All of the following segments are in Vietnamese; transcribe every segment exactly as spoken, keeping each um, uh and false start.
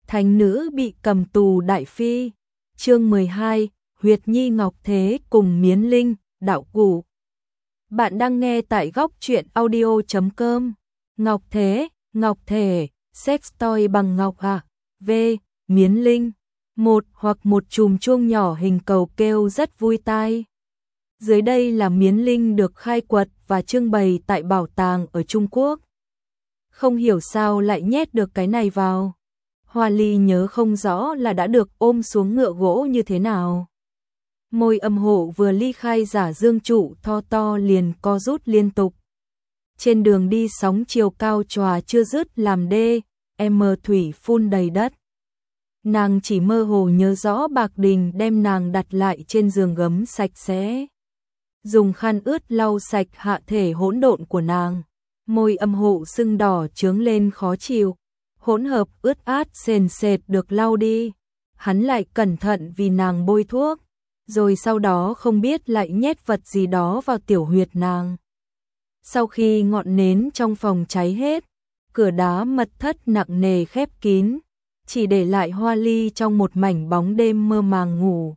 Thánh nữ bị cầm tù đại phi. Chương mười hai, Huyệt Nhi Ngọc Thế cùng Miến Linh, đạo cụ. Bạn đang nghe tại góc truyện audio chấm com. Ngọc Thế, Ngọc Thể, sex toy bằng ngọc à? V. Miến Linh. Một hoặc một chùm chuông nhỏ hình cầu kêu rất vui tai. Dưới đây là Miến Linh được khai quật và trưng bày tại bảo tàng ở Trung Quốc. Không hiểu sao lại nhét được cái này vào. Hoa Ly nhớ không rõ là đã được ôm xuống ngựa gỗ như thế nào. Môi âm hộ vừa ly khai giả dương trụ to to liền co rút liên tục. Trên đường đi sóng chiều cao tròa chưa dứt làm đê, em thủy phun đầy đất. Nàng chỉ mơ hồ nhớ rõ Bạc Đình đem nàng đặt lại trên giường gấm sạch sẽ. Dùng khăn ướt lau sạch hạ thể hỗn độn của nàng. Môi âm hộ sưng đỏ trướng lên khó chịu. Hỗn hợp ướt át sền sệt được lau đi. Hắn lại cẩn thận vì nàng bôi thuốc. Rồi sau đó không biết lại nhét vật gì đó vào tiểu huyệt nàng. Sau khi ngọn nến trong phòng cháy hết, cửa đá mật thất nặng nề khép kín, chỉ để lại Hoa Ly trong một mảnh bóng đêm mơ màng ngủ.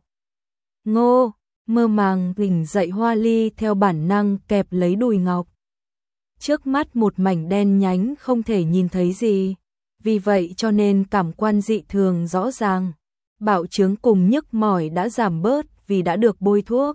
Ngô, mơ màng tỉnh dậy Hoa Ly theo bản năng kẹp lấy đùi ngọc. Trước mắt một mảnh đen nhánh không thể nhìn thấy gì, vì vậy cho nên cảm quan dị thường rõ ràng. Bạo chướng cùng nhức mỏi đã giảm bớt vì đã được bôi thuốc.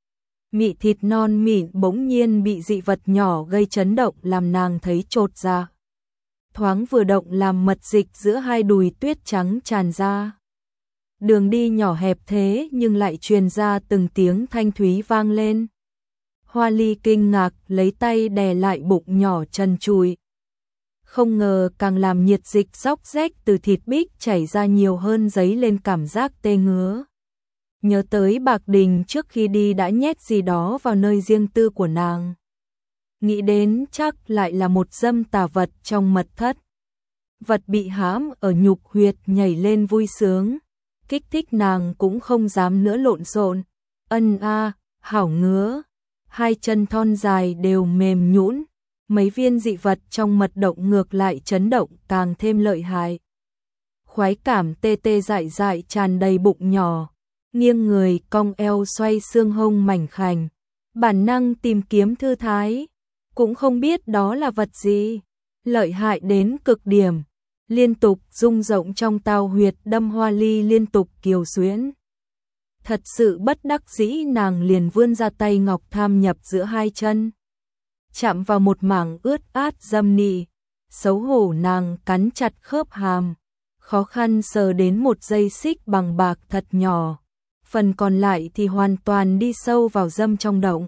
Mị thịt non mịn bỗng nhiên bị dị vật nhỏ gây chấn động làm nàng thấy chột dạ. Thoáng vừa động làm mật dịch giữa hai đùi tuyết trắng tràn ra. Đường đi nhỏ hẹp thế nhưng lại truyền ra từng tiếng thanh thúy vang lên. Hoa Ly kinh ngạc lấy tay đè lại bụng nhỏ trần trụi. Không ngờ càng làm nhiệt dịch róc rách từ thịt bích chảy ra nhiều hơn dấy lên cảm giác tê ngứa. Nhớ tới Bạc Đình trước khi đi đã nhét gì đó vào nơi riêng tư của nàng. Nghĩ đến chắc lại là một dâm tà vật trong mật thất. Vật bị hãm ở nhục huyệt nhảy lên vui sướng. Kích thích nàng cũng không dám nữa lộn xộn. Ân a, hảo ngứa. Hai chân thon dài đều mềm nhũn. Mấy viên dị vật trong mật động ngược lại chấn động càng thêm lợi hại. Khoái cảm tê tê dại dại tràn đầy bụng nhỏ. Nghiêng người cong eo xoay xương hông mảnh khảnh. Bản năng tìm kiếm thư thái. Cũng không biết đó là vật gì. Lợi hại đến cực điểm. Liên tục rung rộng trong tao huyệt đâm Hoa Ly liên tục kiều xuyễn. Thật sự bất đắc dĩ nàng liền vươn ra tay ngọc tham nhập giữa hai chân. Chạm vào một mảng ướt át dâm nị. Xấu hổ nàng cắn chặt khớp hàm. Khó khăn sờ đến một dây xích bằng bạc thật nhỏ. Phần còn lại thì hoàn toàn đi sâu vào dâm trong động.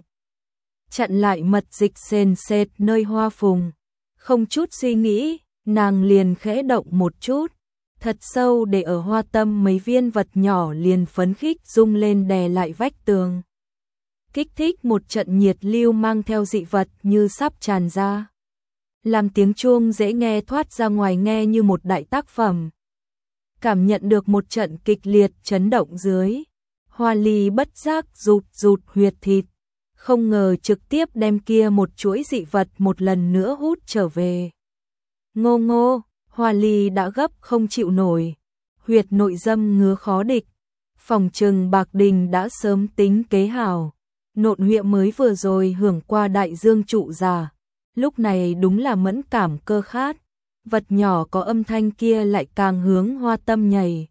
Chặn lại mật dịch sền sệt nơi hoa phùng. Không chút suy nghĩ, nàng liền khẽ động một chút. Thật sâu để ở hoa tâm mấy viên vật nhỏ liền phấn khích rung lên đè lại vách tường. Kích thích một trận nhiệt lưu mang theo dị vật như sắp tràn ra. Làm tiếng chuông dễ nghe thoát ra ngoài nghe như một đại tác phẩm. Cảm nhận được một trận kịch liệt chấn động dưới. Hoa Ly bất giác rụt rụt huyệt thịt. Không ngờ trực tiếp đem kia một chuỗi dị vật một lần nữa hút trở về. Ngô ngô, Hoa Ly đã gấp không chịu nổi. Huyệt nội dâm ngứa khó địch. Phòng trừng Bạc Đình đã sớm tính kế hảo. Nộn huệ mới vừa rồi hưởng qua đại dương trụ già. Lúc này đúng là mẫn cảm cơ khát. Vật nhỏ có âm thanh kia lại càng hướng hoa tâm nhảy.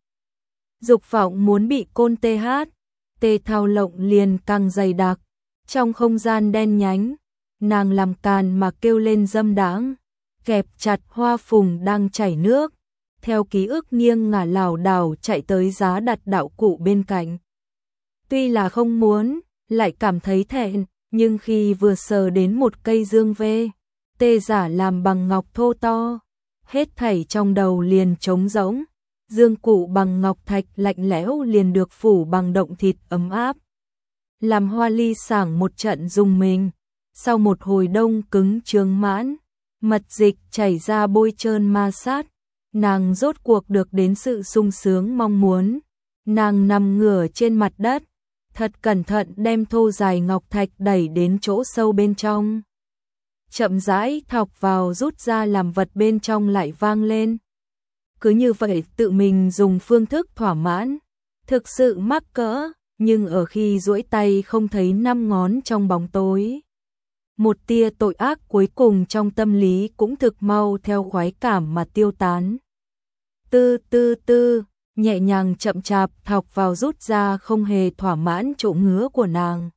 Dục vọng muốn bị côn tê hát. Tê thao lộng liền càng dày đặc. Trong không gian đen nhánh, nàng làm càn mà kêu lên dâm đãng, kẹp chặt hoa phùng đang chảy nước. Theo ký ức nghiêng ngả lảo đảo chạy tới giá đặt đạo cụ bên cạnh. Tuy là không muốn, lại cảm thấy thẹn, nhưng khi vừa sờ đến một cây dương vê, tê giả làm bằng ngọc thô to, hết thảy trong đầu liền trống rỗng. Dương cụ bằng ngọc thạch lạnh lẽo liền được phủ bằng động thịt ấm áp. Làm Hoa Ly sảng một trận rùng mình. Sau một hồi đông cứng trướng mãn, mật dịch chảy ra bôi trơn ma sát. Nàng rốt cuộc được đến sự sung sướng mong muốn. Nàng nằm ngửa trên mặt đất. Thật cẩn thận đem thô dài ngọc thạch đẩy đến chỗ sâu bên trong. Chậm rãi thọc vào rút ra làm vật bên trong lại vang lên. cứ như vậy tự mình dùng phương thức thỏa mãn, thực sự mắc cỡ, nhưng ở khi duỗi tay không thấy năm ngón trong bóng tối. Một tia tội ác cuối cùng trong tâm lý cũng thực mau theo khoái cảm mà tiêu tán. Tư tư tư, nhẹ nhàng chậm chạp thọc vào rút ra không hề thỏa mãn chỗ ngứa của nàng.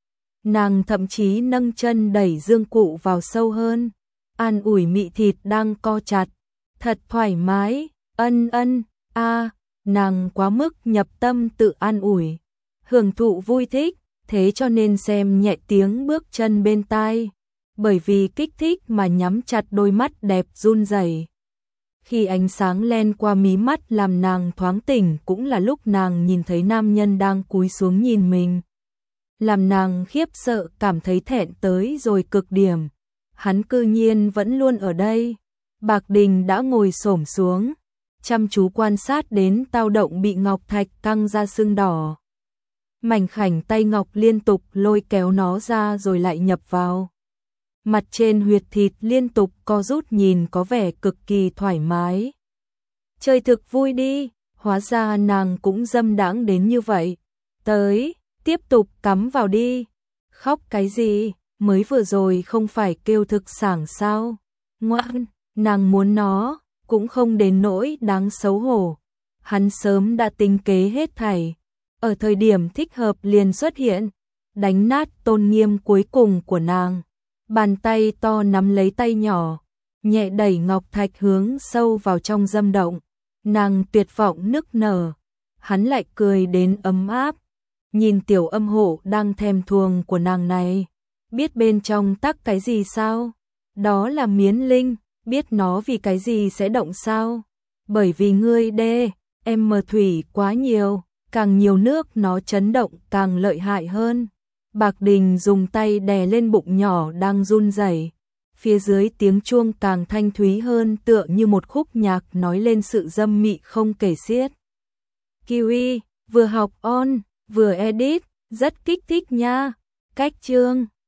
Nàng thậm chí nâng chân đẩy dương cụ vào sâu hơn, an ủi mị thịt đang co chặt. Thật thoải mái, ân ân, a, nàng quá mức nhập tâm tự an ủi, hưởng thụ vui thích, thế cho nên xem nhẹ tiếng bước chân bên tai, bởi vì kích thích mà nhắm chặt đôi mắt đẹp run rẩy. Khi ánh sáng len qua mí mắt làm nàng thoáng tỉnh cũng là lúc nàng nhìn thấy nam nhân đang cúi xuống nhìn mình. Làm nàng khiếp sợ cảm thấy thẹn tới rồi cực điểm. Hắn cư nhiên vẫn luôn ở đây. Bạc Đình đã ngồi xổm xuống, chăm chú quan sát đến tao động bị ngọc thạch căng ra sưng đỏ. Mảnh khảnh tay ngọc liên tục lôi kéo nó ra rồi lại nhập vào. Mặt trên huyệt thịt liên tục co rút nhìn có vẻ cực kỳ thoải mái. Chơi thực vui đi, hóa ra nàng cũng dâm đãng đến như vậy. Tới, tiếp tục cắm vào đi. Khóc cái gì, mới vừa rồi không phải kêu thực sảng sao? Ngoan, nàng muốn nó, cũng không đến nỗi đáng xấu hổ. Hắn sớm đã tính kế hết thảy, ở thời điểm thích hợp liền xuất hiện, đánh nát tôn nghiêm cuối cùng của nàng. Bàn tay to nắm lấy tay nhỏ, nhẹ đẩy ngọc thạch hướng sâu vào trong dâm động. Nàng tuyệt vọng nức nở, hắn lại cười đến ấm áp. Nhìn tiểu âm hộ đang thèm thuồng của nàng này, biết bên trong tắc cái gì sao? Đó là miến linh, biết nó vì cái gì sẽ động sao? Bởi vì ngươi đê, em mờ thủy quá nhiều, càng nhiều nước nó chấn động càng lợi hại hơn. Bạc Đình dùng tay đè lên bụng nhỏ đang run rẩy, phía dưới tiếng chuông càng thanh thúy hơn tựa như một khúc nhạc nói lên sự dâm mị không kể xiết. Kiwi, vừa học on, vừa edit, rất kích thích nha. Cách chương